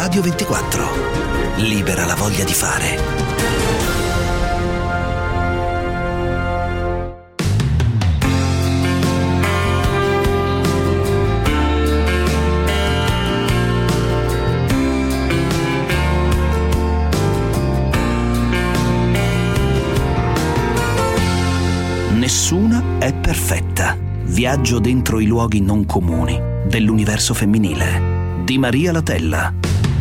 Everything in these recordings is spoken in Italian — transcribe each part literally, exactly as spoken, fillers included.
Radio ventiquattro. Libera la voglia di fare. Nessuna è perfetta. Viaggio dentro i luoghi non comuni dell'universo femminile di Maria Latella.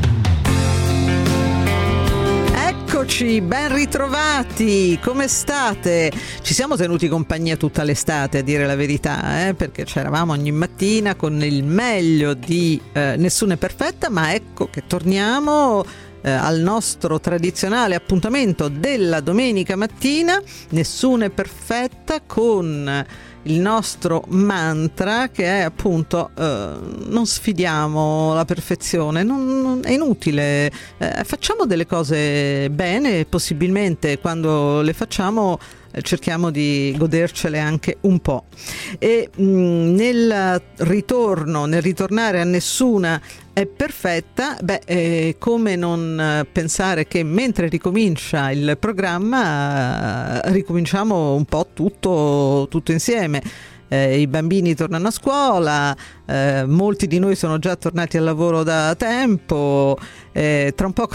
Eccoci, ben ritrovati, come state? Ci siamo tenuti compagnia tutta l'estate, a dire la verità, eh? Perché c'eravamo ogni mattina con il meglio di eh, Nessuna è perfetta, ma ecco che torniamo eh, al nostro tradizionale appuntamento della domenica mattina, Nessuna è perfetta, con il nostro mantra che è appunto eh, non sfidiamo la perfezione, non, non, è inutile, eh, facciamo delle cose bene, possibilmente quando le facciamo eh, cerchiamo di godercele anche un po'. E mh, nel ritorno, nel ritornare a Nessuna è perfetta, beh, eh, come non pensare che mentre ricomincia il programma eh, ricominciamo un po' tutto, tutto insieme. Eh, i bambini tornano a scuola, eh, molti di noi sono già tornati al lavoro da tempo, eh, tra un poco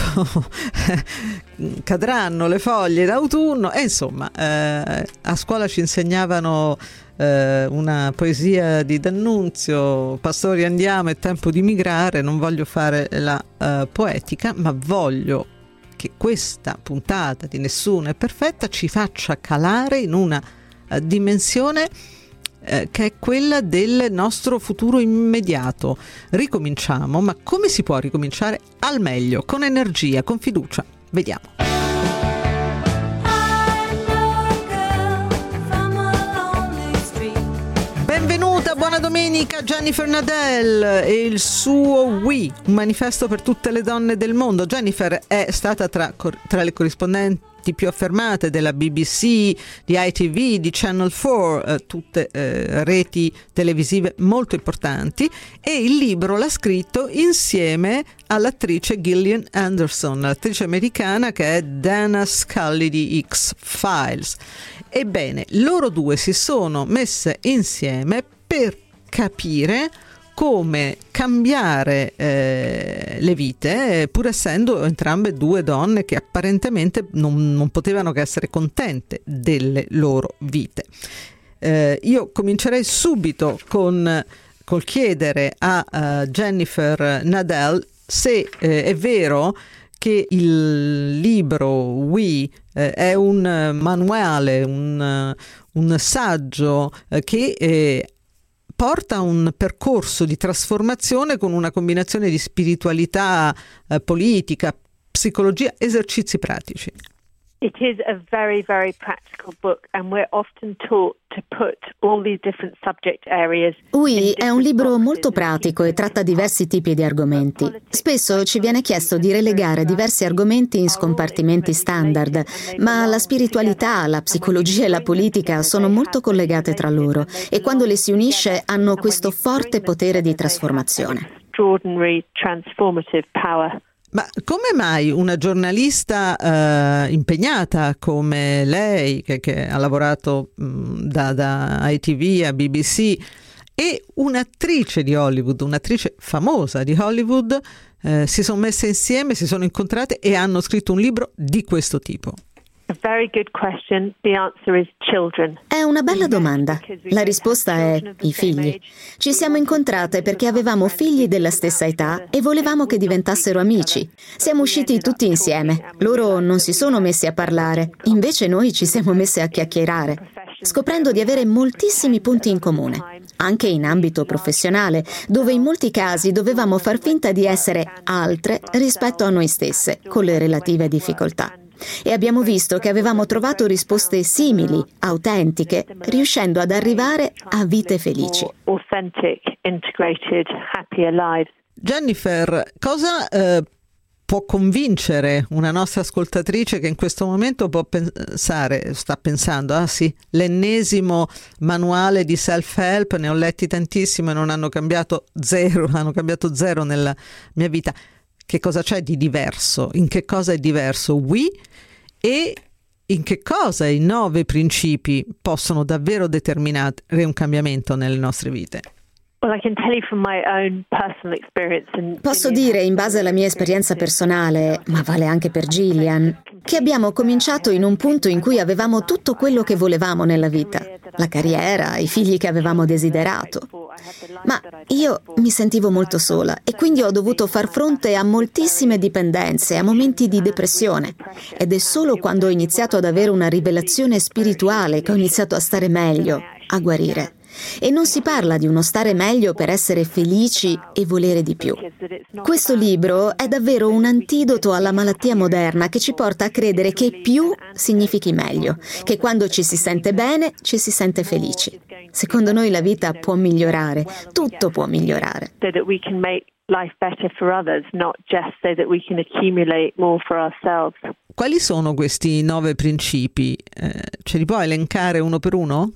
cadranno le foglie d'autunno e insomma eh, a scuola ci insegnavano eh, una poesia di D'Annunzio: pastori andiamo, è tempo di migrare. Non voglio fare la uh, poetica, ma voglio che questa puntata di Nessuna è perfetta ci faccia calare in una uh, dimensione eh, che è quella del nostro futuro immediato. Ricominciamo, ma come si può ricominciare al meglio, con energia, con fiducia? Vediamo. Benvenuta, buona domenica Jennifer Nadel e il suo We, un manifesto per tutte le donne del mondo. Jennifer è stata tra, tra le corrispondenti più affermate della B B C, di I T V, di Channel quattro, eh, tutte eh, reti televisive molto importanti, e il libro l'ha scritto insieme all'attrice Gillian Anderson, l'attrice americana che è Dana Scully di X-Files. Ebbene, loro due si sono messe insieme per capire come cambiare eh, le vite, eh, pur essendo entrambe due donne che apparentemente non, non potevano che essere contente delle loro vite. Eh, io comincerei subito con col chiedere a uh, Jennifer Nadel se eh, è vero che il libro We eh, è un manuale, un, un saggio eh, che eh, porta un percorso di trasformazione con una combinazione di spiritualità, eh, politica, psicologia, esercizi pratici. It is a very, very practical book, and we're often taught to put all these different subject areas. We è un libro molto pratico e tratta diversi tipi di argomenti. Spesso ci viene chiesto di relegare diversi argomenti in scompartimenti standard, ma la spiritualità, la psicologia e la politica sono molto collegate tra loro e quando le si unisce hanno questo forte potere di trasformazione. Extraordinary transformative power. Ma come mai una giornalista eh, impegnata come lei, che, che ha lavorato mh, da, da I T V a B B C, e un'attrice di Hollywood, un'attrice famosa di Hollywood, eh, si sono messe insieme, si sono incontrate e hanno scritto un libro di questo tipo? A very good question. The answer is children. È una bella domanda. La risposta è i figli. Ci siamo incontrate perché avevamo figli della stessa età e volevamo che diventassero amici. Siamo usciti tutti insieme. Loro non si sono messi a parlare, invece noi ci siamo messe a chiacchierare, scoprendo di avere moltissimi punti in comune, anche in ambito professionale, dove in molti casi dovevamo far finta di essere altre rispetto a noi stesse, con le relative difficoltà. E abbiamo visto che avevamo trovato risposte simili, autentiche, riuscendo ad arrivare a vite felici. Jennifer, cosa eh, può convincere una nostra ascoltatrice che in questo momento può pensare, sta pensando, ah sì, l'ennesimo manuale di self-help, ne ho letti tantissimo e non hanno cambiato zero, hanno cambiato zero nella mia vita. che cosa c'è di diverso, in che cosa è diverso We e in che cosa i nove principi possono davvero determinare un cambiamento nelle nostre vite. Posso dire, in base alla mia esperienza personale, ma vale anche per Gillian, che abbiamo cominciato in un punto in cui avevamo tutto quello che volevamo nella vita, la carriera, i figli che avevamo desiderato. Ma io mi sentivo molto sola e quindi ho dovuto far fronte a moltissime dipendenze, a momenti di depressione. Ed è solo quando ho iniziato ad avere una rivelazione spirituale che ho iniziato a stare meglio, a guarire. E non si parla di uno stare meglio per essere felici e volere di più. Questo libro è davvero un antidoto alla malattia moderna che ci porta a credere che più significhi meglio, che quando ci si sente bene ci si sente felici. Secondo noi la vita può migliorare, tutto può migliorare. Quali sono questi nove principi? Eh, ce li puoi elencare uno per uno?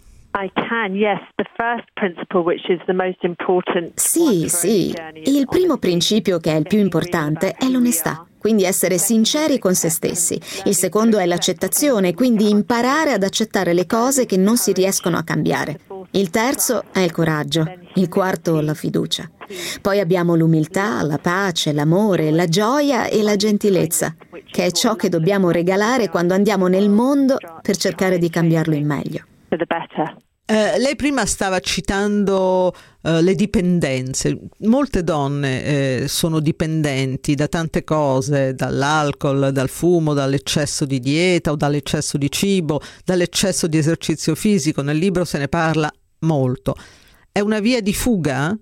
Sì, sì. Il primo principio, che è il più importante, è l'onestà, quindi essere sinceri con se stessi. Il secondo è l'accettazione, quindi imparare ad accettare le cose che non si riescono a cambiare. Il terzo è il coraggio, il quarto la fiducia. Poi abbiamo l'umiltà, la pace, l'amore, la gioia e la gentilezza, che è ciò che dobbiamo regalare quando andiamo nel mondo per cercare di cambiarlo in meglio. Eh, lei prima stava citando eh, le dipendenze. Molte donne eh, sono dipendenti da tante cose, dall'alcol, dal fumo, dall'eccesso di dieta o dall'eccesso di cibo, dall'eccesso di esercizio fisico. Nel libro se ne parla molto. È una via di fuga?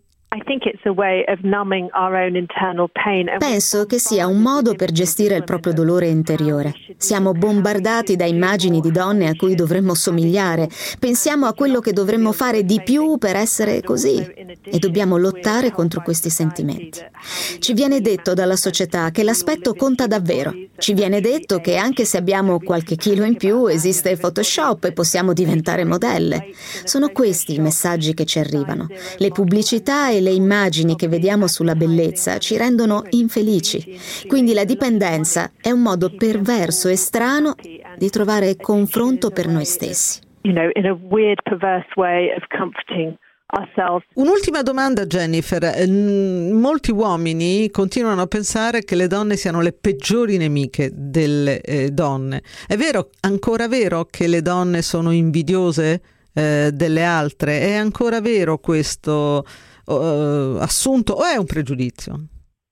Penso che sia un modo per gestire il proprio dolore interiore. Siamo bombardati da immagini di donne a cui dovremmo somigliare. Pensiamo a quello che dovremmo fare di più per essere così e dobbiamo lottare contro questi sentimenti. Ci viene detto dalla società che l'aspetto conta davvero. Ci viene detto che anche se abbiamo qualche chilo in più esiste Photoshop e possiamo diventare modelle. Sono questi i messaggi che ci arrivano. Le pubblicità e le immagini che vediamo sulla bellezza ci rendono infelici. Quindi la dipendenza è un modo perverso e strano di trovare confronto per noi stessi. Un'ultima domanda, Jennifer. Molti uomini continuano a pensare che le donne siano le peggiori nemiche delle eh, donne. È vero, ancora vero che le donne sono invidiose eh, delle altre? È ancora vero questo Uh, assunto o è un pregiudizio?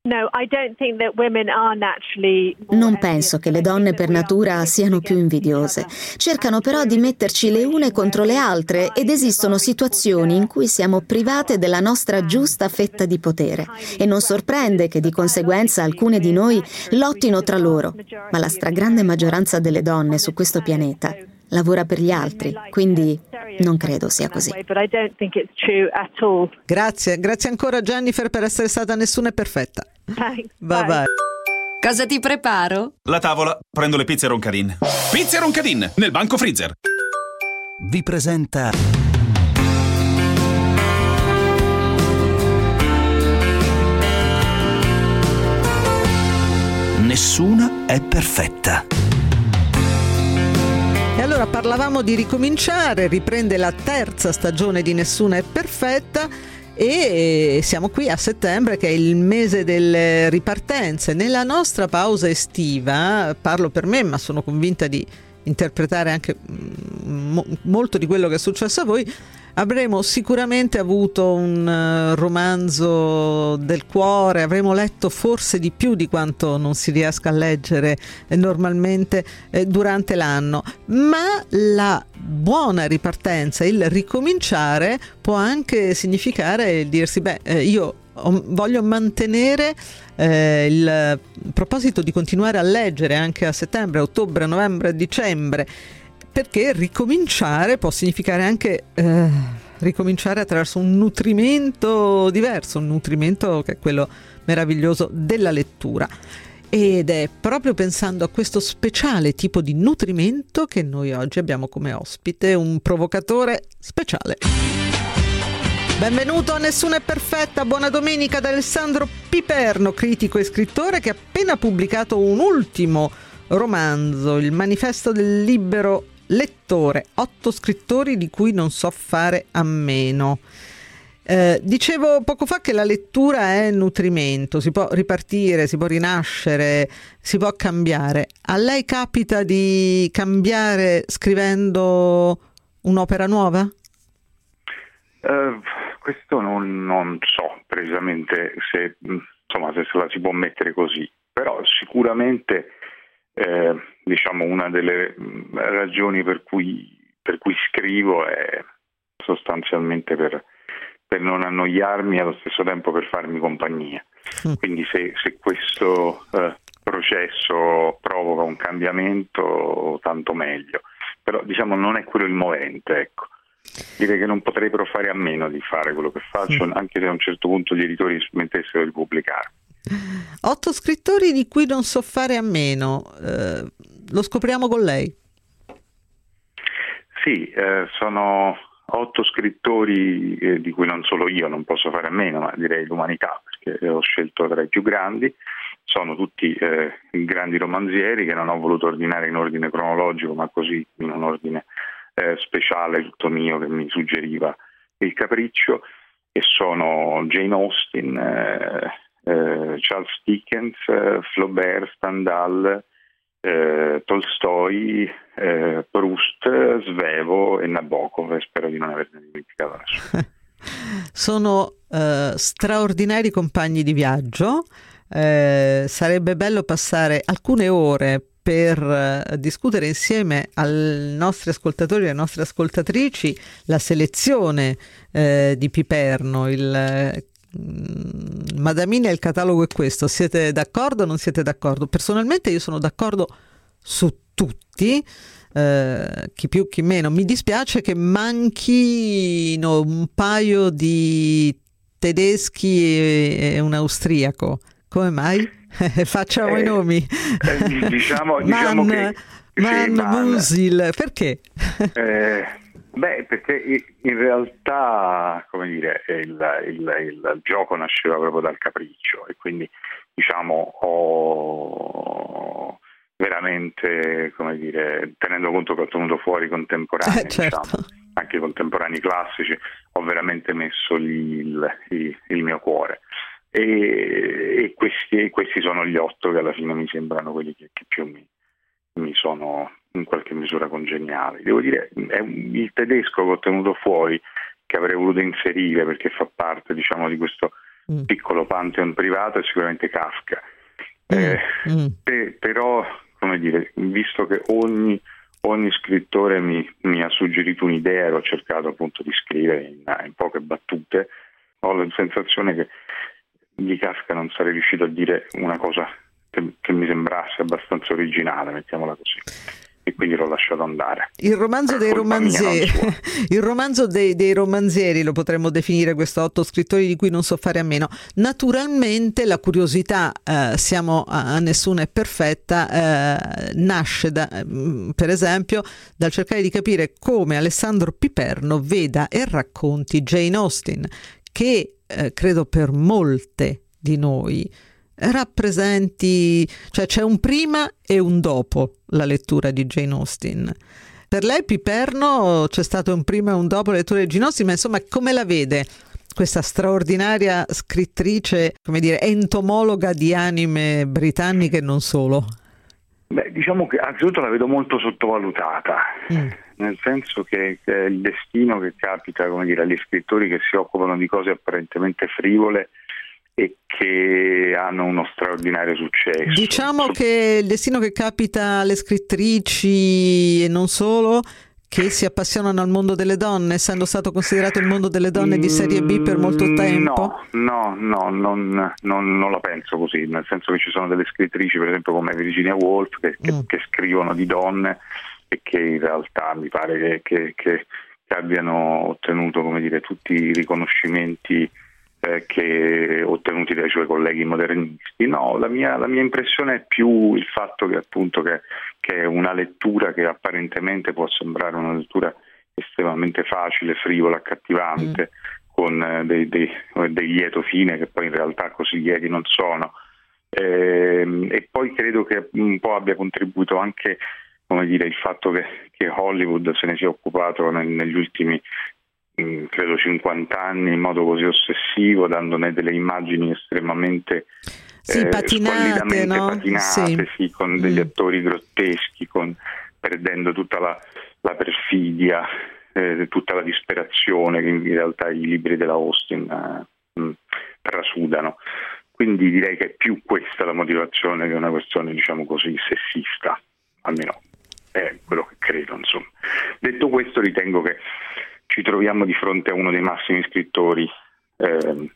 Non penso che le donne per natura siano più invidiose. Cercano però di metterci le une contro le altre ed esistono situazioni in cui siamo private della nostra giusta fetta di potere. E non sorprende che di conseguenza alcune di noi lottino tra loro. Ma la stragrande maggioranza delle donne su questo pianeta lavora per gli altri, quindi non credo sia così. Grazie, grazie ancora Jennifer per essere stata Nessuna è perfetta. Bye bye. Cosa ti preparo? La tavola, prendo le pizze Roncadin. Pizze Roncadin, nel banco freezer. Vi presenta Nessuna è perfetta. E allora parlavamo di ricominciare, riprende la terza stagione di Nessuna è perfetta e siamo qui a settembre che è il mese delle ripartenze. Nella nostra pausa estiva, parlo per me ma sono convinta di interpretare anche mo- molto di quello che è successo a voi, avremo sicuramente avuto un romanzo del cuore, avremo letto forse di più di quanto non si riesca a leggere normalmente durante l'anno, ma la buona ripartenza, il ricominciare può anche significare il dirsi beh io voglio mantenere eh, il proposito di continuare a leggere anche a settembre, ottobre, novembre, dicembre, perché ricominciare può significare anche eh, ricominciare attraverso un nutrimento diverso, un nutrimento che è quello meraviglioso della lettura. Ed è proprio pensando a questo speciale tipo di nutrimento che noi oggi abbiamo come ospite un provocatore speciale. Benvenuto a Nessuna è perfetta, buona domenica da Alessandro Piperno, critico e scrittore che ha appena pubblicato un ultimo romanzo, Il manifesto del libero lettore, otto scrittori di cui non so fare a meno. Eh, dicevo poco fa che la lettura è nutrimento, si può ripartire, si può rinascere, si può cambiare. A lei capita di cambiare scrivendo un'opera nuova? Uh, questo non, non so precisamente se, insomma, se se la si può mettere così, però sicuramente eh, diciamo una delle ragioni per cui, per cui scrivo è sostanzialmente per, per non annoiarmi e allo stesso tempo per farmi compagnia. Mm. Quindi se, se questo eh, processo provoca un cambiamento, tanto meglio. Però diciamo non è quello il movente, ecco. Direi che non potrei però fare a meno di fare quello che faccio, mm. anche se a un certo punto gli editori smettessero di pubblicare. Otto scrittori di cui non so fare a meno, eh, lo scopriamo con lei? Sì, eh, sono otto scrittori eh, di cui non solo io non posso fare a meno, ma direi l'umanità, perché ho scelto tra i più grandi. Sono tutti eh, grandi romanzieri che non ho voluto ordinare in ordine cronologico, ma così in un ordine Eh, speciale tutto mio che mi suggeriva il capriccio, e sono Jane Austen, eh, eh, Charles Dickens, eh, Flaubert, Stendhal, eh, Tolstoi, eh, Proust, Svevo e Nabokov, e spero di non averne dimenticato nessuno. Sono eh, straordinari compagni di viaggio, eh, sarebbe bello passare alcune ore per uh, discutere insieme ai nostri ascoltatori e alle nostre ascoltatrici la selezione eh, di Piperno, il eh, Madamina, il catalogo è questo. Siete d'accordo o non siete d'accordo? Personalmente io sono d'accordo su tutti, eh, chi più chi meno. Mi dispiace che manchino un paio di tedeschi e, e un austriaco. Come mai? Facciamo eh, i nomi. Eh, diciamo, diciamo Man, che Man, sì, Man Musil, perché? Eh, beh, perché in realtà, come dire, il, il, il gioco nasceva proprio dal capriccio, e quindi diciamo ho veramente, come dire, tenendo conto che ho tenuto fuori i contemporanei, eh, certo. diciamo, anche i contemporanei classici, ho veramente messo lì il, il, il mio cuore. E, e questi, questi sono gli otto che alla fine mi sembrano quelli che, che più mi, mi sono in qualche misura congeniali. Devo dire, è un, il tedesco che ho tenuto fuori, che avrei voluto inserire perché fa parte, diciamo, di questo mm. piccolo pantheon privato, è sicuramente Kafka. Mm. Eh, mm. pe, però, come dire, visto che ogni, ogni scrittore mi, mi ha suggerito un'idea e ho cercato appunto di scrivere in, in poche battute, ho la sensazione che di Kafka non sarei riuscito a dire una cosa che, che mi sembrasse abbastanza originale, mettiamola così, e quindi l'ho lasciato andare. Il romanzo dei romanzieri, il romanzo dei, dei romanzieri lo potremmo definire, questo otto scrittori di cui non so fare a meno. Naturalmente la curiosità, eh, siamo a, a Nessuna è perfetta, eh, nasce da, per esempio dal cercare di capire come Alessandro Piperno veda e racconti Jane Austen, che eh, credo per molte di noi rappresenti, cioè c'è un prima e un dopo la lettura di Jane Austen. Per lei Piperno c'è stato un prima e un dopo la lettura di Jane Austen, ma insomma come la vede questa straordinaria scrittrice, come dire, entomologa di anime britanniche e non solo? Beh, diciamo che anzitutto la vedo molto sottovalutata, mm. nel senso che, che il destino che capita, come dire, agli scrittori che si occupano di cose apparentemente frivole e che hanno uno straordinario successo. Diciamo che il destino che capita alle scrittrici e non solo, che si appassionano al mondo delle donne, essendo stato considerato il mondo delle donne di serie B per molto tempo? No, no, no, non, non, non la penso così, nel senso che ci sono delle scrittrici, per esempio come Virginia Woolf, che, che, mm. che scrivono di donne e che in realtà mi pare che, che, che, che abbiano ottenuto, come dire, tutti i riconoscimenti eh, che ottenuti dai suoi colleghi modernisti. No, la mia, la mia impressione è più il fatto che appunto che, che è una lettura che apparentemente può sembrare una lettura estremamente facile, frivola, accattivante, mm. con dei, dei, dei lieto fine che poi in realtà così lieti non sono. Eh, e poi credo che un po' abbia contribuito anche, come dire, il fatto che, che Hollywood se ne sia occupato nel, negli ultimi mh, credo cinquanta anni in modo così ossessivo, dandone delle immagini estremamente sì, eh, patinate, no? patinate sì. Sì, con degli mm. attori grotteschi, con, perdendo tutta la, la perfidia, eh, tutta la disperazione che in realtà i libri della Austen eh, mh, trasudano. Quindi direi che è più questa la motivazione che una questione, diciamo così, sessista, almeno è quello che credo, insomma. Detto questo, ritengo che ci troviamo di fronte a uno dei massimi scrittori eh,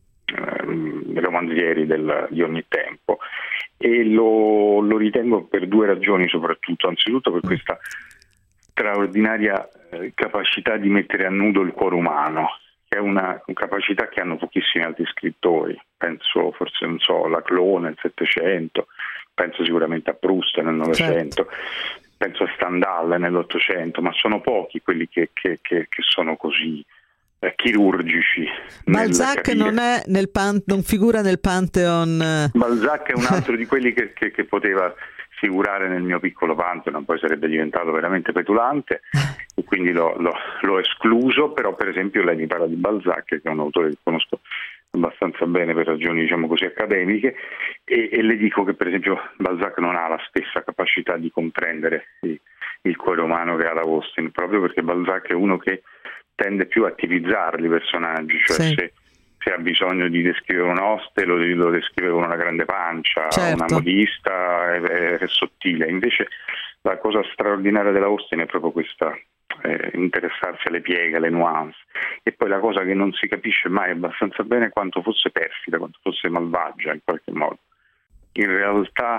eh, romanzieri del, di ogni tempo, e lo, lo ritengo per due ragioni soprattutto. Anzitutto per questa straordinaria eh, capacità di mettere a nudo il cuore umano, che è una, una capacità che hanno pochissimi altri scrittori. Penso, forse, non so, Laclos nel Settecento, penso sicuramente a Proust nel Novecento, certo. penso a Stendhal nell'Ottocento, ma sono pochi quelli che, che, che, che sono così eh, chirurgici. Balzac non, è nel pan- non figura nel Pantheon. Balzac è un altro di quelli che, che, che poteva figurare nel mio piccolo Pantheon, poi sarebbe diventato veramente petulante e quindi l'ho, l'ho, l'ho escluso. Però per esempio lei mi parla di Balzac, che è un autore che conosco abbastanza bene per ragioni, diciamo così, accademiche, e, e le dico che per esempio Balzac non ha la stessa capacità di comprendere il, il cuore umano che ha la Austen, proprio perché Balzac è uno che tende più a tipizzarli i personaggi, cioè sì. se, se ha bisogno di descrivere un oste lo, lo descrive con una grande pancia, certo. una modista, è, è, è sottile. Invece la cosa straordinaria della Austen è proprio questa, eh, interessarsi alle pieghe, alle nuance. E poi la cosa che non si capisce mai abbastanza bene è quanto fosse perfida, quanto fosse malvagia in qualche modo. In realtà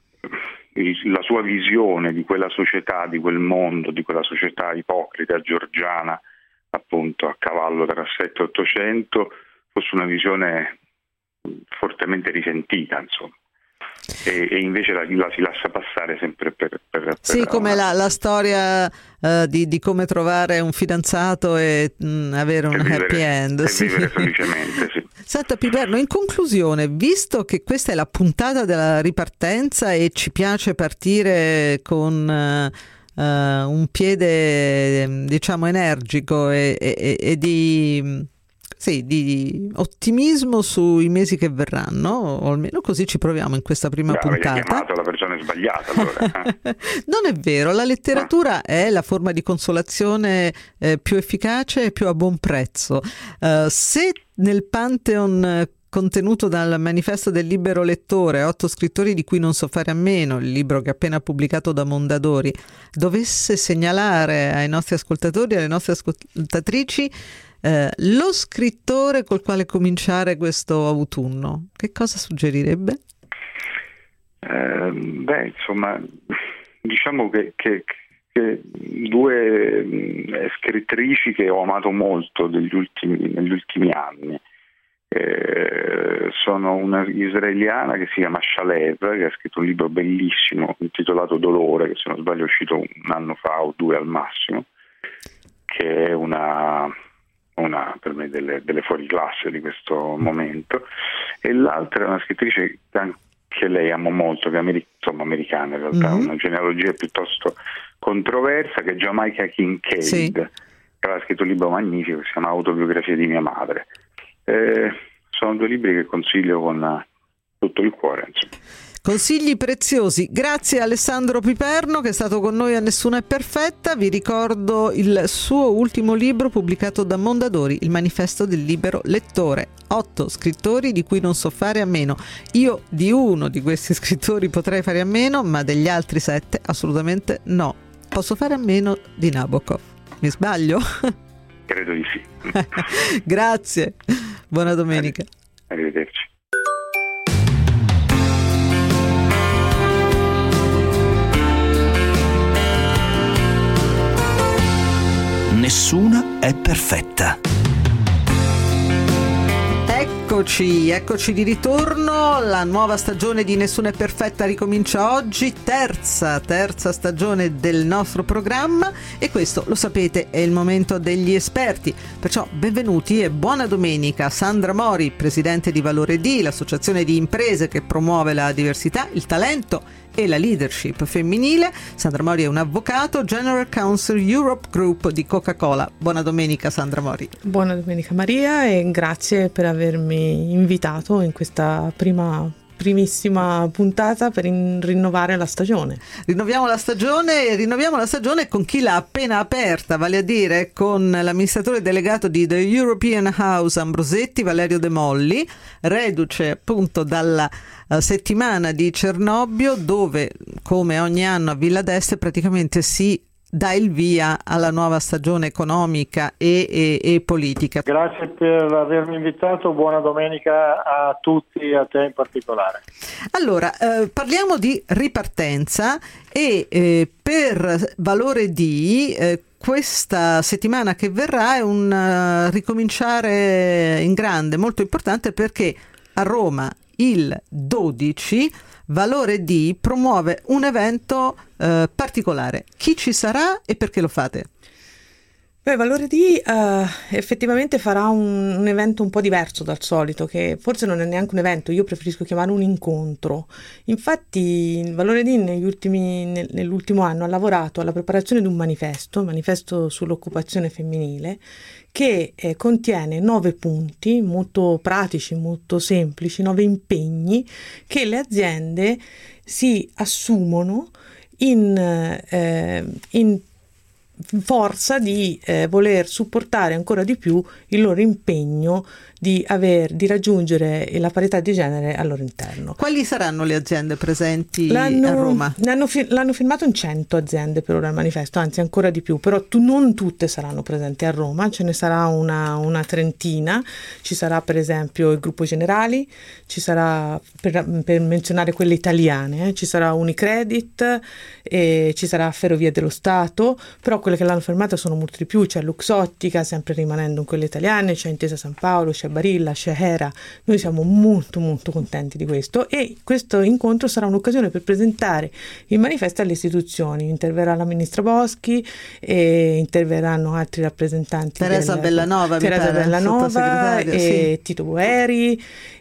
la sua visione di quella società, di quel mondo, di quella società ipocrita georgiana, appunto a cavallo tra sette e ottocento, fosse una visione fortemente risentita, insomma. E, e invece la, la si lascia passare sempre per... per, per sì, come una... la, la storia uh, di, di come trovare un fidanzato e mh, avere un vivere, happy end. E sì. vivere felicemente, sì. Senta Piperno, in conclusione, visto che questa è la puntata della ripartenza e ci piace partire con... Uh, Uh, un piede, diciamo, energico e, e, e di, sì, di ottimismo sui mesi che verranno, o almeno così ci proviamo in questa prima Beh, puntata. Avete chiamato la persona sbagliata, allora. Non è vero, la letteratura ah. è la forma di consolazione eh, più efficace e più a buon prezzo. Uh, se nel Pantheon contenuto dal manifesto del libero lettore, otto scrittori di cui non so fare a meno, il libro che è appena pubblicato da Mondadori, dovesse segnalare ai nostri ascoltatori e alle nostre ascoltatrici eh, lo scrittore col quale cominciare questo autunno, che cosa suggerirebbe? Eh, beh, insomma, diciamo che, che, che due mh, scrittrici che ho amato molto degli ultimi, negli ultimi anni. Eh, sono una israeliana che si chiama Shalev, che ha scritto un libro bellissimo intitolato Dolore, che se non sbaglio è uscito un anno fa o due al massimo, che è una, una per me delle, delle fuoriclasse di questo momento. E l'altra è una scrittrice che anche lei amo molto, che è ameri- insomma, americana in realtà, mm-hmm. una genealogia piuttosto controversa, che è Jamaica Kincaid, sì. che ha scritto un libro magnifico che si chiama Autobiografia di mia madre. Eh, sono due libri che consiglio con tutto il cuore, insomma. Consigli preziosi. Grazie a Alessandro Piperno, che è stato con noi a Nessuna è perfetta. Vi ricordo il suo ultimo libro pubblicato da Mondadori, Il manifesto del libero lettore. Otto scrittori di cui non so fare a meno. Io di uno di questi scrittori potrei fare a meno, ma degli altri sette assolutamente no. Posso fare a meno di Nabokov. Mi sbaglio? Credo di sì. Grazie, buona domenica. Arrivederci. Nessuna è perfetta. Eccoci, eccoci di ritorno. La nuova stagione di Nessuna è perfetta ricomincia oggi, terza, terza stagione del nostro programma, e questo, lo sapete, è il momento degli esperti. Perciò benvenuti e buona domenica. Sandra Mori, presidente di Valore D, l'associazione di imprese che promuove la diversità, il talento e la leadership femminile. Sandra Mori è un avvocato, General Counsel Europe Group di Coca-Cola. Buona domenica, Sandra Mori. Buona domenica Maria, e grazie per avermi invitato in questa prima primissima puntata per in- rinnovare la stagione. Rinnoviamo la stagione e rinnoviamo la stagione con chi l'ha appena aperta, vale a dire con l'amministratore delegato di The European House Ambrosetti, Valerio De Molli, reduce appunto dalla uh, settimana di Cernobbio, dove come ogni anno a Villa d'Este praticamente si dà il via alla nuova stagione economica e, e, e politica. Grazie per avermi invitato, buona domenica a tutti e a te in particolare. Allora, eh, parliamo di ripartenza e eh, per Valore D eh, questa settimana che verrà è un uh, ricominciare in grande, molto importante, perché a Roma il dodici Valore D promuove un evento eh, particolare. Chi ci sarà e perché lo fate? Beh, Valore D uh, effettivamente farà un, un evento un po' diverso dal solito, che forse non è neanche un evento, io preferisco chiamare un incontro. Infatti Valore D negli ultimi, nel, nell'ultimo anno ha lavorato alla preparazione di un manifesto, un manifesto sull'occupazione femminile, che eh, contiene nove punti molto pratici, molto semplici, nove impegni che le aziende si assumono in, eh, in forza di eh, voler supportare ancora di più il loro impegno di, aver, di raggiungere la parità di genere al loro interno. Quali saranno le aziende presenti l'hanno, a Roma? L'hanno, l'hanno firmato in cento aziende per ora il manifesto, anzi ancora di più, però tu, non tutte saranno presenti a Roma, ce ne sarà una, una trentina. Ci sarà per esempio il Gruppo Generali, ci sarà, per, per menzionare quelle italiane, eh, ci sarà Unicredit, e ci sarà Ferrovie dello Stato, però quelle che l'hanno fermata sono molto di più. C'è Luxottica, sempre rimanendo in quelle italiane, c'è Intesa San Paolo, c'è Barilla, c'è Hera. Noi siamo molto molto contenti di questo, e questo incontro sarà un'occasione per presentare il manifesto alle istituzioni. Interverrà la ministra Boschi e interverranno altri rappresentanti, Teresa del, Bellanova, Teresa Bellanova e sì. Tito Boeri.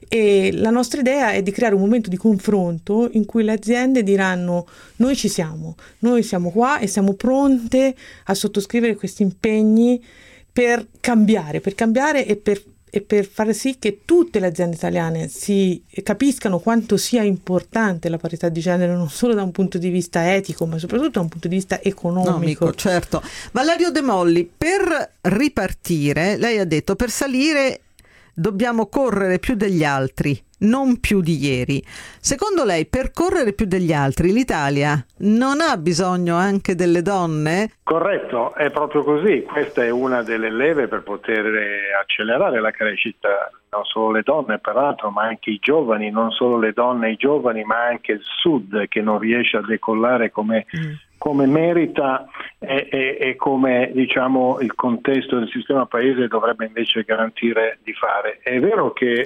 E la nostra idea è di creare un momento di confronto in cui le aziende diranno: noi ci siamo, noi siamo qua e siamo pronte a sottoscrivere questi impegni per cambiare, per cambiare e per, e per fare sì che tutte le aziende italiane si capiscano quanto sia importante la parità di genere, non solo da un punto di vista etico, ma soprattutto da un punto di vista economico. Economico, certo. Valerio De Molli, per ripartire, lei ha detto, per salire dobbiamo correre più degli altri, non più di ieri. Secondo lei, per correre più degli altri, l'Italia non ha bisogno anche delle donne? Corretto, è proprio così. Questa è una delle leve per poter accelerare la crescita. Non solo le donne, peraltro, ma anche i giovani, non solo le donne e i giovani, ma anche il Sud, che non riesce a decollare come... Mm. come merita e, e, e come, diciamo, il contesto del sistema paese dovrebbe invece garantire di fare. È vero che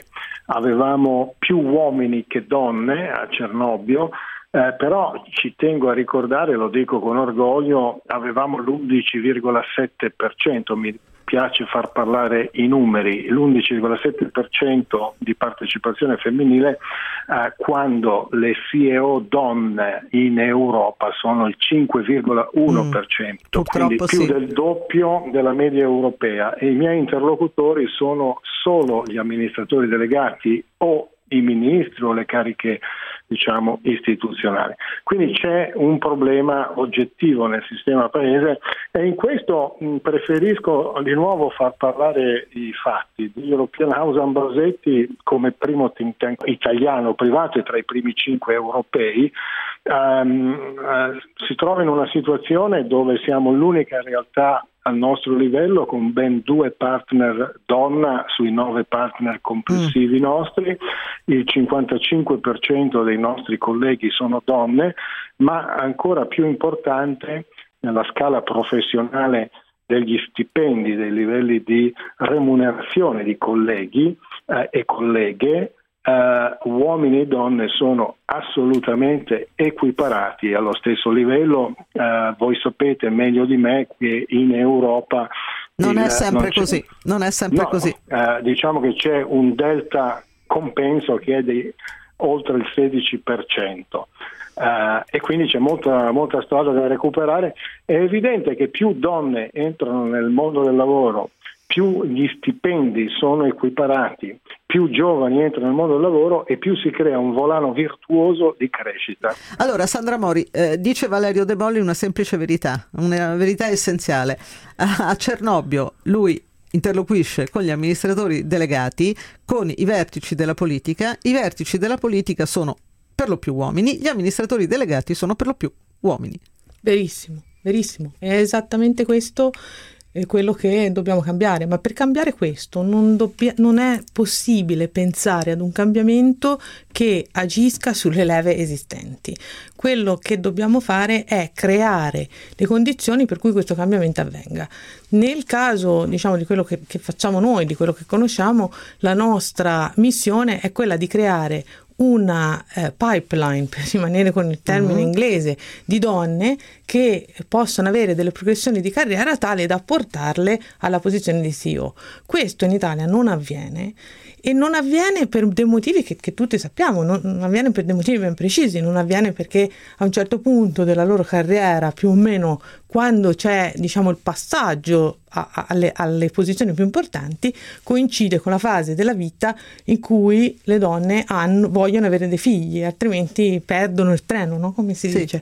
avevamo più uomini che donne a Cernobbio, eh, però ci tengo a ricordare, lo dico con orgoglio, avevamo l'undici virgola sette per cento, mi piace far parlare i numeri, l'undici virgola sette per cento di partecipazione femminile, eh, quando le C E O donne in Europa sono il cinque virgola uno per cento, mm, quindi più sì. del doppio della media europea, e i miei interlocutori sono solo gli amministratori delegati o i ministri o le cariche, diciamo, istituzionali. Quindi c'è un problema oggettivo nel sistema paese, e in questo mh, preferisco di nuovo far parlare i fatti. The European House Ambrosetti, come primo think tank italiano privato e tra i primi cinque europei, um, uh, si trova in una situazione dove siamo l'unica realtà al nostro livello, con ben due partner donna sui nove partner complessivi mm. nostri. Il cinquantacinque per cento dei nostri colleghi sono donne, ma ancora più importante, nella scala professionale degli stipendi, dei livelli di remunerazione di colleghi, eh, e colleghe, eh, uomini e donne sono assolutamente equiparati allo stesso livello. Eh, voi sapete meglio di me che in Europa non il, è sempre non così, non è sempre no, così. Eh, diciamo che c'è un delta compenso che è di oltre il sedici per cento. Uh, e quindi c'è molta, molta strada da recuperare. È evidente che più donne entrano nel mondo del lavoro, più gli stipendi sono equiparati, più giovani entrano nel mondo del lavoro e più si crea un volano virtuoso di crescita. Allora, Sandra Mori, eh, dice Valerio De Bolli una semplice verità, una verità essenziale. A, a Cernobbio lui interloquisce con gli amministratori delegati, con i vertici della politica. I vertici della politica sono per lo più uomini, gli amministratori delegati sono per lo più uomini. Verissimo, verissimo. È esattamente questo eh, quello che dobbiamo cambiare, ma per cambiare questo non, dobbia, non è possibile pensare ad un cambiamento che agisca sulle leve esistenti. Quello che dobbiamo fare è creare le condizioni per cui questo cambiamento avvenga. Nel caso, diciamo, di quello che, che facciamo noi, di quello che conosciamo, la nostra missione è quella di creare una eh, pipeline, per rimanere con il termine uh-huh. inglese, di donne che possono avere delle progressioni di carriera tale da portarle alla posizione di C E O. Questo in Italia non avviene, e non avviene per dei motivi che, che tutti sappiamo, non, non avviene per dei motivi ben precisi, non avviene perché a un certo punto della loro carriera, più o meno quando c'è, diciamo, il passaggio a, a, alle, alle posizioni più importanti, coincide con la fase della vita in cui le donne hanno, vogliono avere dei figli, altrimenti perdono il treno, no? Come si sì. dice.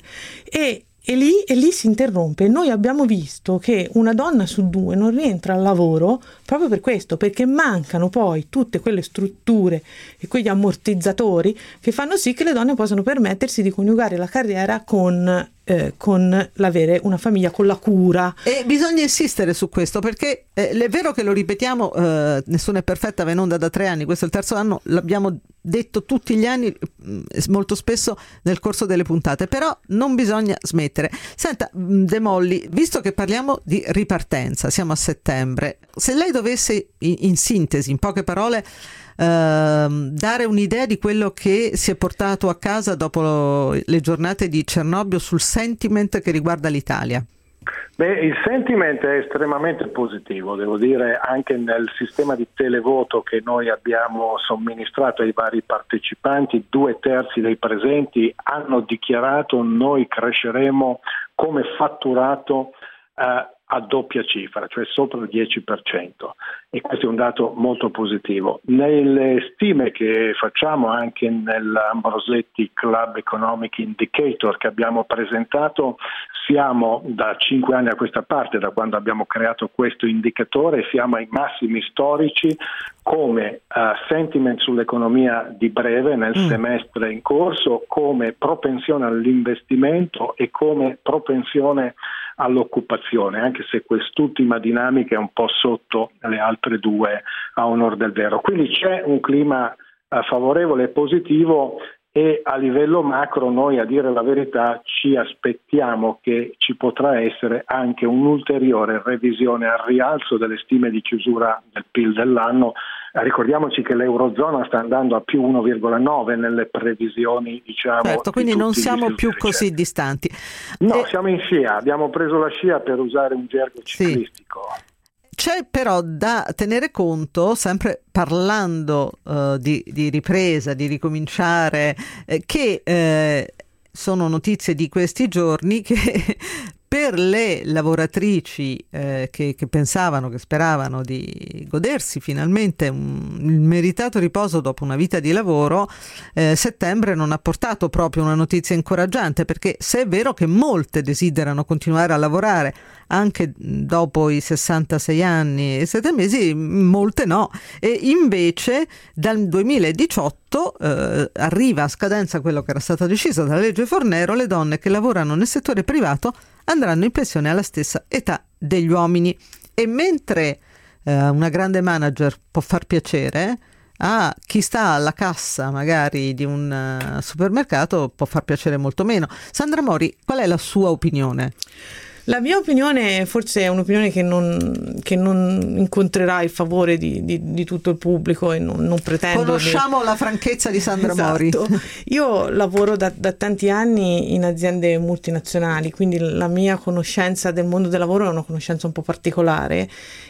E E lì, e lì si interrompe. Noi abbiamo visto che una donna su due non rientra al lavoro proprio per questo, perché mancano poi tutte quelle strutture e quegli ammortizzatori che fanno sì che le donne possano permettersi di coniugare la carriera con, eh, con l'avere una famiglia, con la cura. E bisogna insistere su questo, perché eh, è vero che lo ripetiamo, eh, Nessuna è perfetta va in onda da tre anni, questo è il terzo anno, l'abbiamo detto tutti gli anni, molto spesso nel corso delle puntate, però non bisogna smettere. Senta, De Molli, visto che parliamo di ripartenza, siamo a settembre, se lei dovesse in, in sintesi, in poche parole, eh, dare un'idea di quello che si è portato a casa dopo le giornate di Cernobbio sul sentiment che riguarda l'Italia. Beh, il sentiment è estremamente positivo, devo dire, anche nel sistema di televoto che noi abbiamo somministrato ai vari partecipanti, due terzi dei presenti hanno dichiarato noi cresceremo come fatturato eh, a doppia cifra, cioè sopra il dieci per cento, e questo è un dato molto positivo. Nelle stime che facciamo anche nell'Ambrosetti Club Economic Indicator che abbiamo presentato, siamo da cinque anni a questa parte, da quando abbiamo creato questo indicatore, siamo ai massimi storici come uh, sentiment sull'economia di breve nel mm. semestre in corso, come propensione all'investimento e come propensione all'occupazione, anche se quest'ultima dinamica è un po' sotto le altre due a onor del vero. Quindi c'è un clima uh, favorevole e positivo, e a livello macro noi, a dire la verità, ci aspettiamo che ci potrà essere anche un'ulteriore revisione al rialzo delle stime di chiusura del P I L dell'anno. Ricordiamoci che l'Eurozona sta andando a più uno virgola nove nelle previsioni, diciamo. Certo, quindi non siamo più così distanti. No, eh, siamo in scia, abbiamo preso la scia, per usare un gergo ciclistico. Sì. C'è però da tenere conto, sempre parlando uh, di, di ripresa, di ricominciare, eh, che eh, sono notizie di questi giorni che per le lavoratrici eh, che, che pensavano, che speravano di godersi finalmente un, il meritato riposo dopo una vita di lavoro, eh, settembre non ha portato proprio una notizia incoraggiante, perché se è vero che molte desiderano continuare a lavorare anche dopo i sessantasei anni e sette mesi, molte no, e invece dal duemiladiciotto eh, arriva a scadenza quello che era stato deciso dalla legge Fornero: le donne che lavorano nel settore privato andranno in pensione alla stessa età degli uomini. E mentre eh, una grande manager può far piacere, a chi sta alla cassa magari di un uh, supermercato può far piacere molto meno. Sandra Mori, qual è la sua opinione? La mia opinione forse è un'opinione che non, che non incontrerà il favore di, di, di tutto il pubblico e non, non pretendo. Conosciamo di... la franchezza di Sandra esatto. Mori. Io lavoro da, da tanti anni in aziende multinazionali, quindi la mia conoscenza del mondo del lavoro è una conoscenza un po' particolare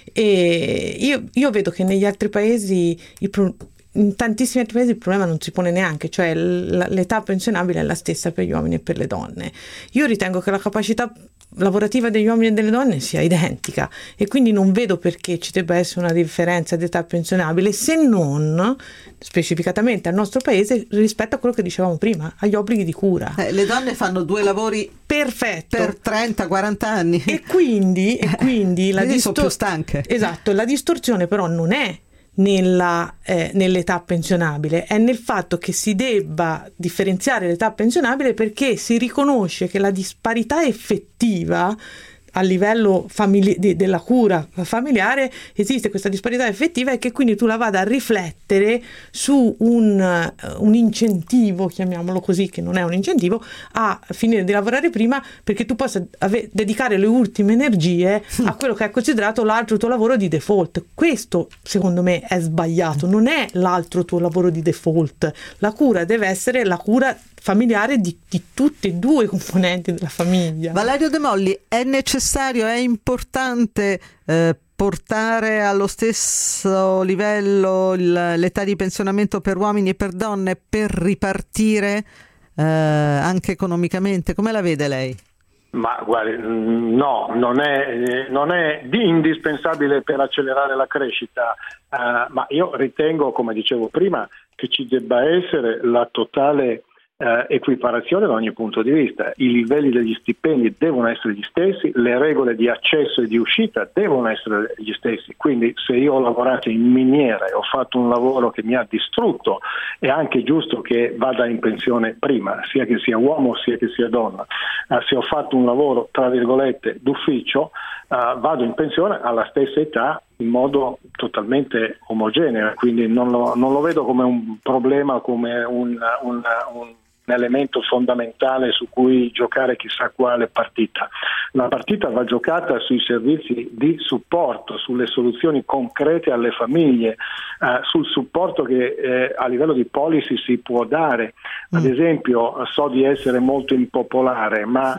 e io, io vedo che negli altri paesi il pro- in tantissimi altri paesi il problema non si pone neanche, cioè l'età pensionabile è la stessa per gli uomini e per le donne. Io ritengo che la capacità lavorativa degli uomini e delle donne sia identica e quindi non vedo perché ci debba essere una differenza di età pensionabile, se non specificatamente al nostro paese rispetto a quello che dicevamo prima, agli obblighi di cura. Eh, le donne fanno due lavori perfetto per trenta quaranta anni e quindi, e quindi la distor- sono più stanche. Esatto, la distorsione però non è Nella, eh, nell'età pensionabile, è nel fatto che si debba differenziare l'età pensionabile perché si riconosce che la disparità effettiva a livello famili- de- della cura familiare esiste questa disparità effettiva e che quindi tu la vada a riflettere su un, uh, un incentivo, chiamiamolo così, che non è un incentivo, a finire di lavorare prima perché tu possa ave- dedicare le ultime energie a quello che è considerato l'altro tuo lavoro di default. Questo secondo me è sbagliato, non è l'altro tuo lavoro di default, la cura deve essere la cura familiare di, di tutti e due i componenti della famiglia. Valerio De Molli, è necessario, è importante eh, portare allo stesso livello il, l'età di pensionamento per uomini e per donne per ripartire eh, anche economicamente? Come la vede lei? Ma guardi, no, non è, non è indispensabile per accelerare la crescita, uh, ma io ritengo, come dicevo prima, che ci debba essere la totale Uh, equiparazione da ogni punto di vista. I livelli degli stipendi devono essere gli stessi, le regole di accesso e di uscita devono essere gli stessi, quindi se io ho lavorato in miniera e ho fatto un lavoro che mi ha distrutto è anche giusto che vada in pensione prima, sia che sia uomo sia che sia donna. Uh, se ho fatto un lavoro tra virgolette d'ufficio uh, vado in pensione alla stessa età in modo totalmente omogeneo, quindi non lo, non lo vedo come un problema, come un, un, un un elemento fondamentale su cui giocare chissà quale partita. La partita va giocata sui servizi di supporto, sulle soluzioni concrete alle famiglie, eh, sul supporto che eh, a livello di policy si può dare. Ad esempio, so di essere molto impopolare, ma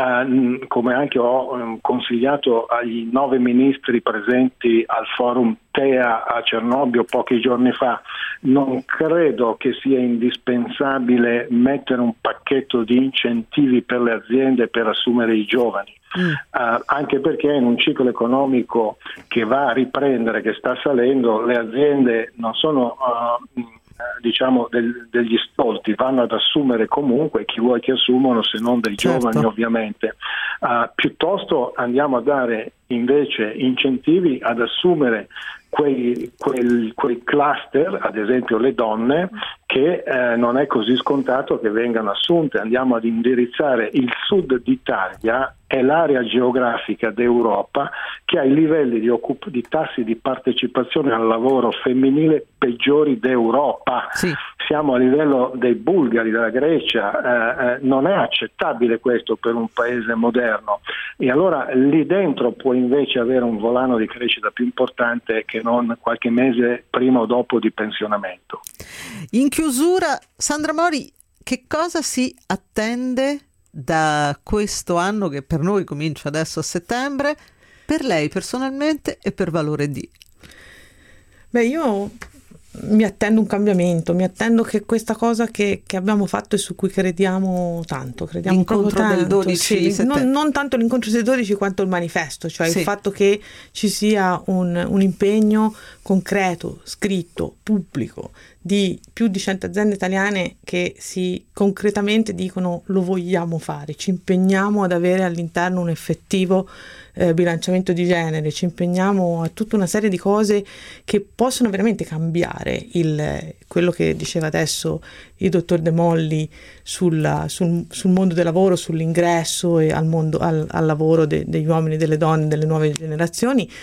Uh, come anche ho um, consigliato agli nove ministri presenti al forum T E A a Cernobbio pochi giorni fa, non credo che sia indispensabile mettere un pacchetto di incentivi per le aziende per assumere i giovani. Mm. Uh, anche perché in un ciclo economico che va a riprendere, che sta salendo, le aziende non sono uh, diciamo del, degli stolti, vanno ad assumere comunque chi vuoi che assumono, se non dei certo. giovani ovviamente. Uh, piuttosto andiamo a dare invece incentivi ad assumere quei, quei, quei cluster, ad esempio le donne, che eh, non è così scontato che vengano assunte. Andiamo ad indirizzare il sud d'Italia, è l'area geografica d'Europa che ha i livelli di, occup- di tassi di partecipazione al lavoro femminile peggiori d'Europa. Sì. Siamo a livello dei bulgari, della Grecia, eh, eh, non è accettabile questo per un paese moderno, e allora lì dentro può invece avere un volano di crescita più importante che non qualche mese prima o dopo di pensionamento. In chiusura, Sandra Mori, che cosa si attende da questo anno che per noi comincia adesso a settembre, per lei personalmente e per Valore D? Beh, io mi attendo un cambiamento, mi attendo che questa cosa che, che abbiamo fatto e su cui crediamo tanto, crediamo l'incontro tanto, del dodici sì, non, non tanto l'incontro del dodici quanto il manifesto, cioè sì. il fatto che ci sia un, un impegno concreto, scritto, pubblico, di più di cento aziende italiane che si concretamente dicono lo vogliamo fare, ci impegniamo ad avere all'interno un effettivo eh, bilanciamento di genere, ci impegniamo a tutta una serie di cose che possono veramente cambiare il, quello che diceva adesso il dottor De Molli sulla, sul, sul mondo del lavoro, sull'ingresso e al, mondo, al, al lavoro de, degli uomini, delle donne, delle nuove generazioni,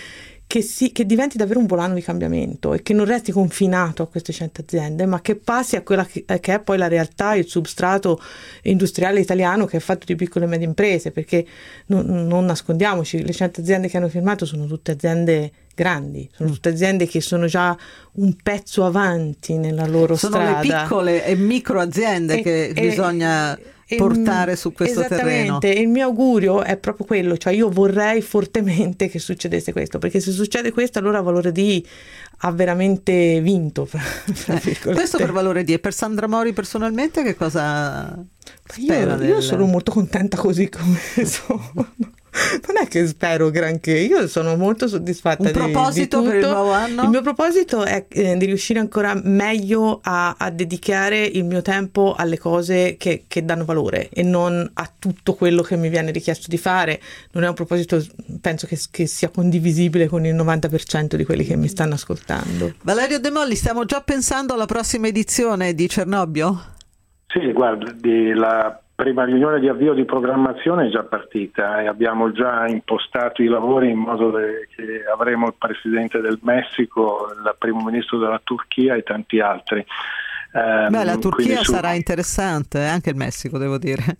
che, si, che diventi davvero un volano di cambiamento e che non resti confinato a queste cento aziende, ma che passi a quella che, che è poi la realtà, il substrato industriale italiano, che è fatto di piccole e medie imprese, perché non, non nascondiamoci, le cento aziende che hanno firmato sono tutte aziende grandi, sono tutte aziende che sono già un pezzo avanti nella loro sono strada. Sono le piccole e micro aziende e, che e, bisogna e, portare su questo esattamente, terreno. Esattamente, il mio augurio è proprio quello, cioè io vorrei fortemente che succedesse questo, perché se succede questo allora Valore D ha veramente vinto. Eh, questo per Valore D. E per Sandra Mori personalmente che cosa spera? Io, del... io sono molto contenta così come sono. Non è che spero granché, io sono molto soddisfatta. Un proposito di, di per il nuovo anno? Il mio proposito è eh, di riuscire ancora meglio a, a dedicare il mio tempo alle cose che, che danno valore e non a tutto quello che mi viene richiesto di fare. Non è un proposito, penso che, che sia condivisibile con il novanta per cento di quelli che mi stanno ascoltando. Valerio De Molli, stiamo già pensando alla prossima edizione di Cernobbio? Sì, guarda, di la prima riunione di avvio di programmazione è già partita e abbiamo già impostato i lavori in modo che avremo il Presidente del Messico, il Primo Ministro della Turchia e tanti altri. Eh, Beh, la Turchia su... sarà interessante, anche il Messico devo dire.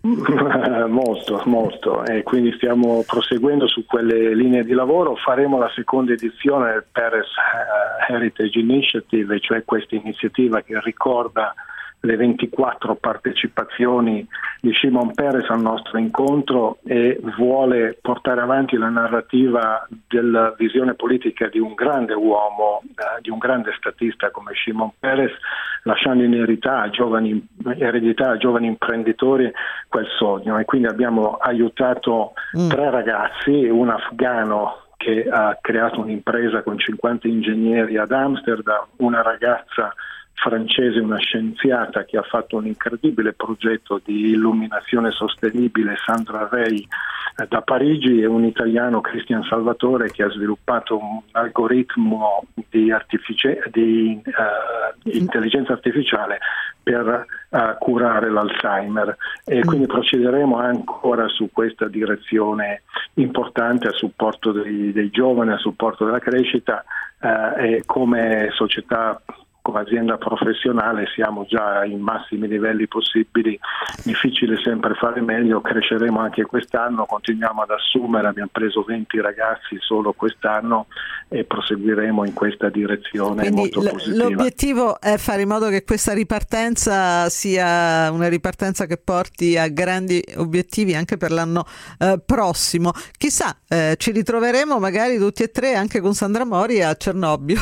molto, molto, e quindi stiamo proseguendo su quelle linee di lavoro. Faremo la seconda edizione del Peres Heritage Initiative, cioè questa iniziativa che ricorda le ventiquattro partecipazioni di Shimon Peres al nostro incontro e vuole portare avanti la narrativa della visione politica di un grande uomo, eh, di un grande statista come Shimon Peres, lasciando in eredità a giovani, eredità a giovani imprenditori quel sogno. E quindi abbiamo aiutato mm. tre ragazzi, un afgano che ha creato un'impresa con cinquanta ingegneri ad Amsterdam, una ragazza francese, una scienziata che ha fatto un incredibile progetto di illuminazione sostenibile, Sandra Rey, eh, da Parigi, e un italiano, Cristian Salvatore, che ha sviluppato un algoritmo di, artifici- di uh, intelligenza artificiale per uh, curare l'Alzheimer. E quindi procederemo ancora su questa direzione importante a supporto dei, dei giovani, a supporto della crescita, uh, e come società, come azienda professionale siamo già ai massimi livelli possibili. Difficile sempre fare meglio, cresceremo anche quest'anno, continuiamo ad assumere, abbiamo preso venti ragazzi solo quest'anno e proseguiremo in questa direzione. Quindi molto l- positiva. L'obiettivo è fare in modo che questa ripartenza sia una ripartenza che porti a grandi obiettivi anche per l'anno eh, prossimo. Chissà, eh, ci ritroveremo magari tutti e tre anche con Sandra Mori a Cernobbio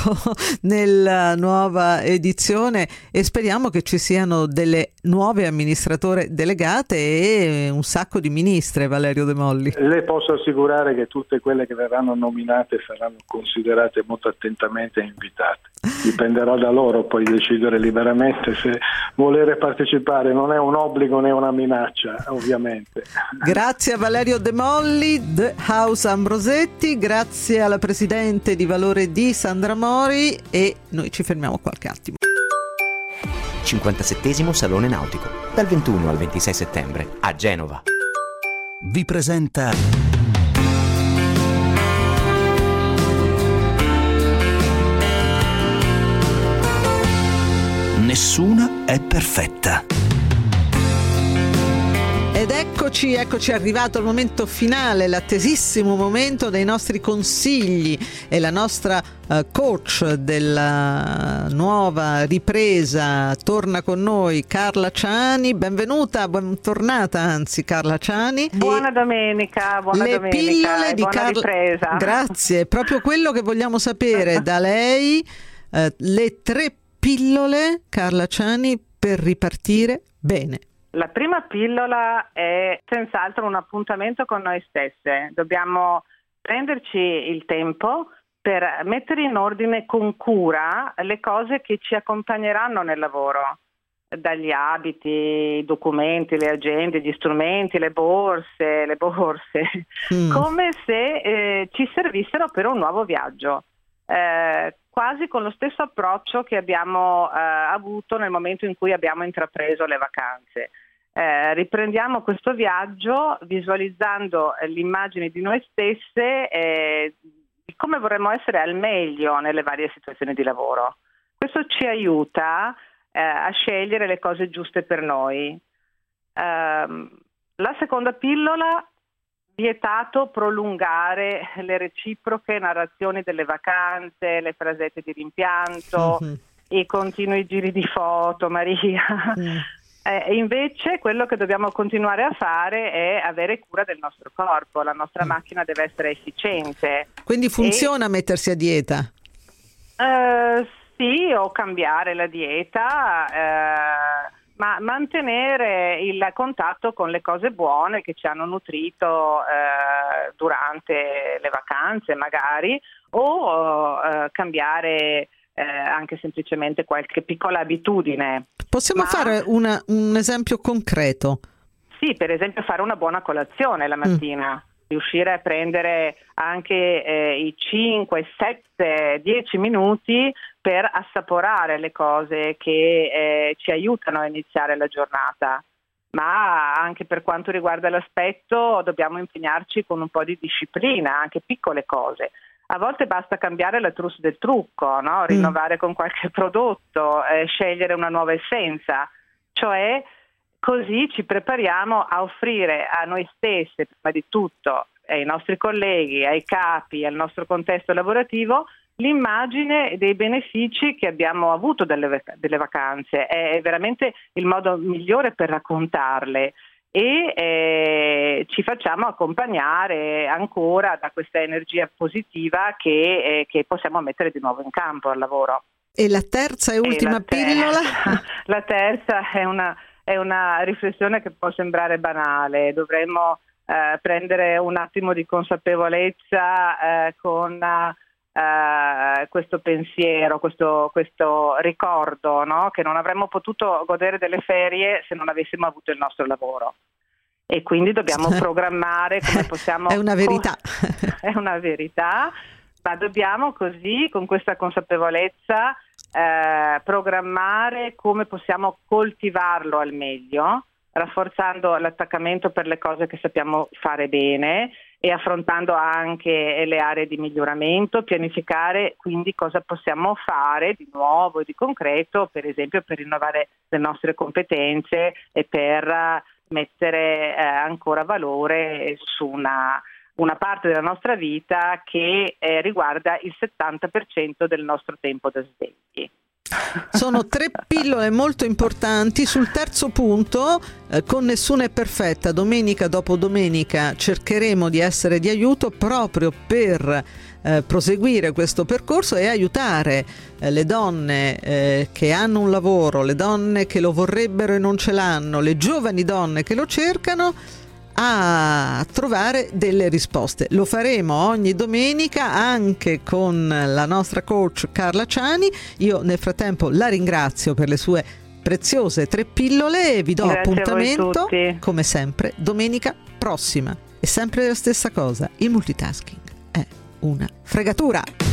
nella nuova edizione, e speriamo che ci siano delle nuove amministratori delegate e un sacco di ministre. Valerio De Molli, le posso assicurare che tutte quelle che verranno nominate saranno considerate molto attentamente e invitate. Dipenderà da loro poi decidere liberamente se volere partecipare, non è un obbligo né una minaccia, ovviamente. Grazie a Valerio De Molli, The House Ambrosetti, grazie alla presidente di Valore D, Sandra Mori, e noi ci fermiamo qualche attimo. cinquantasettesimo Salone Nautico, dal ventuno al ventisei settembre a Genova. Vi presenta Nessuna è perfetta. Ed eccoci, eccoci, è arrivato il momento finale, l'attesissimo momento dei nostri consigli, e la nostra uh, coach della nuova ripresa torna con noi, Carla Ciani. Benvenuta, bentornata anzi Carla Ciani. Buona domenica, buona le domenica, pillole di buona Carla... ripresa. Grazie, proprio quello che vogliamo sapere da lei, uh, le tre pillole, Carla Ciani, per ripartire bene. La prima pillola è senz'altro un appuntamento con noi stesse. Dobbiamo prenderci il tempo per mettere in ordine con cura le cose che ci accompagneranno nel lavoro, dagli abiti, i documenti, le agende, gli strumenti, le borse, le borse, mm. come se eh, ci servissero per un nuovo viaggio. Eh, quasi con lo stesso approccio che abbiamo eh, avuto nel momento in cui abbiamo intrapreso le vacanze. Eh, riprendiamo questo viaggio visualizzando eh, l'immagine di noi stesse, eh, di come vorremmo essere al meglio nelle varie situazioni di lavoro. Questo ci aiuta eh, a scegliere le cose giuste per noi. Uh, la seconda pillola: vietato prolungare le reciproche narrazioni delle vacanze, le frasette di rimpianto, mm-hmm. i continui giri di foto, Maria. Mm. Eh, invece quello che dobbiamo continuare a fare è avere cura del nostro corpo, la nostra mm. macchina deve essere efficiente. Quindi funziona e, mettersi a dieta? Uh, sì, o cambiare la dieta, uh, ma mantenere il contatto con le cose buone che ci hanno nutrito eh, durante le vacanze magari, o eh, cambiare eh, anche semplicemente qualche piccola abitudine. Possiamo ma... fare una, un esempio concreto? Sì, per esempio fare una buona colazione la mattina. Mm. Riuscire a prendere anche eh, i cinque, sette, dieci minuti per assaporare le cose che eh, ci aiutano a iniziare la giornata. Ma anche per quanto riguarda l'aspetto dobbiamo impegnarci con un po' di disciplina, anche piccole cose. A volte basta cambiare la trousse del trucco, no? Rinnovare mm. con qualche prodotto, eh, scegliere una nuova essenza, cioè così ci prepariamo a offrire a noi stessi, prima di tutto, ai nostri colleghi, ai capi, al nostro contesto lavorativo, l'immagine dei benefici che abbiamo avuto delle, delle vacanze. È veramente il modo migliore per raccontarle e eh, ci facciamo accompagnare ancora da questa energia positiva che, eh, che possiamo mettere di nuovo in campo al lavoro. E la terza e ultima e la pillola? Terza, la terza è una... È una riflessione che può sembrare banale, dovremmo eh, prendere un attimo di consapevolezza eh, con eh, questo pensiero, questo, questo ricordo, no? Che non avremmo potuto godere delle ferie se non avessimo avuto il nostro lavoro. E quindi dobbiamo programmare come possiamo... È una verità. È una verità, ma dobbiamo così, con questa consapevolezza, Eh, programmare come possiamo coltivarlo al meglio, rafforzando l'attaccamento per le cose che sappiamo fare bene e affrontando anche le aree di miglioramento, pianificare quindi cosa possiamo fare di nuovo e di concreto, per esempio per rinnovare le nostre competenze e per mettere eh, ancora valore su una una parte della nostra vita che eh, riguarda il settanta per cento del nostro tempo da svegli. Sono tre pillole molto importanti. Sul terzo punto, eh, con Nessuna è perfetta, domenica dopo domenica cercheremo di essere di aiuto proprio per eh, proseguire questo percorso e aiutare eh, le donne eh, che hanno un lavoro, le donne che lo vorrebbero e non ce l'hanno, le giovani donne che lo cercano, a trovare delle risposte. Lo faremo ogni domenica anche con la nostra coach Carla Ciani. Io nel frattempo la ringrazio per le sue preziose tre pillole e vi do Grazie appuntamento come sempre domenica prossima. E sempre la stessa cosa, il multitasking è una fregatura.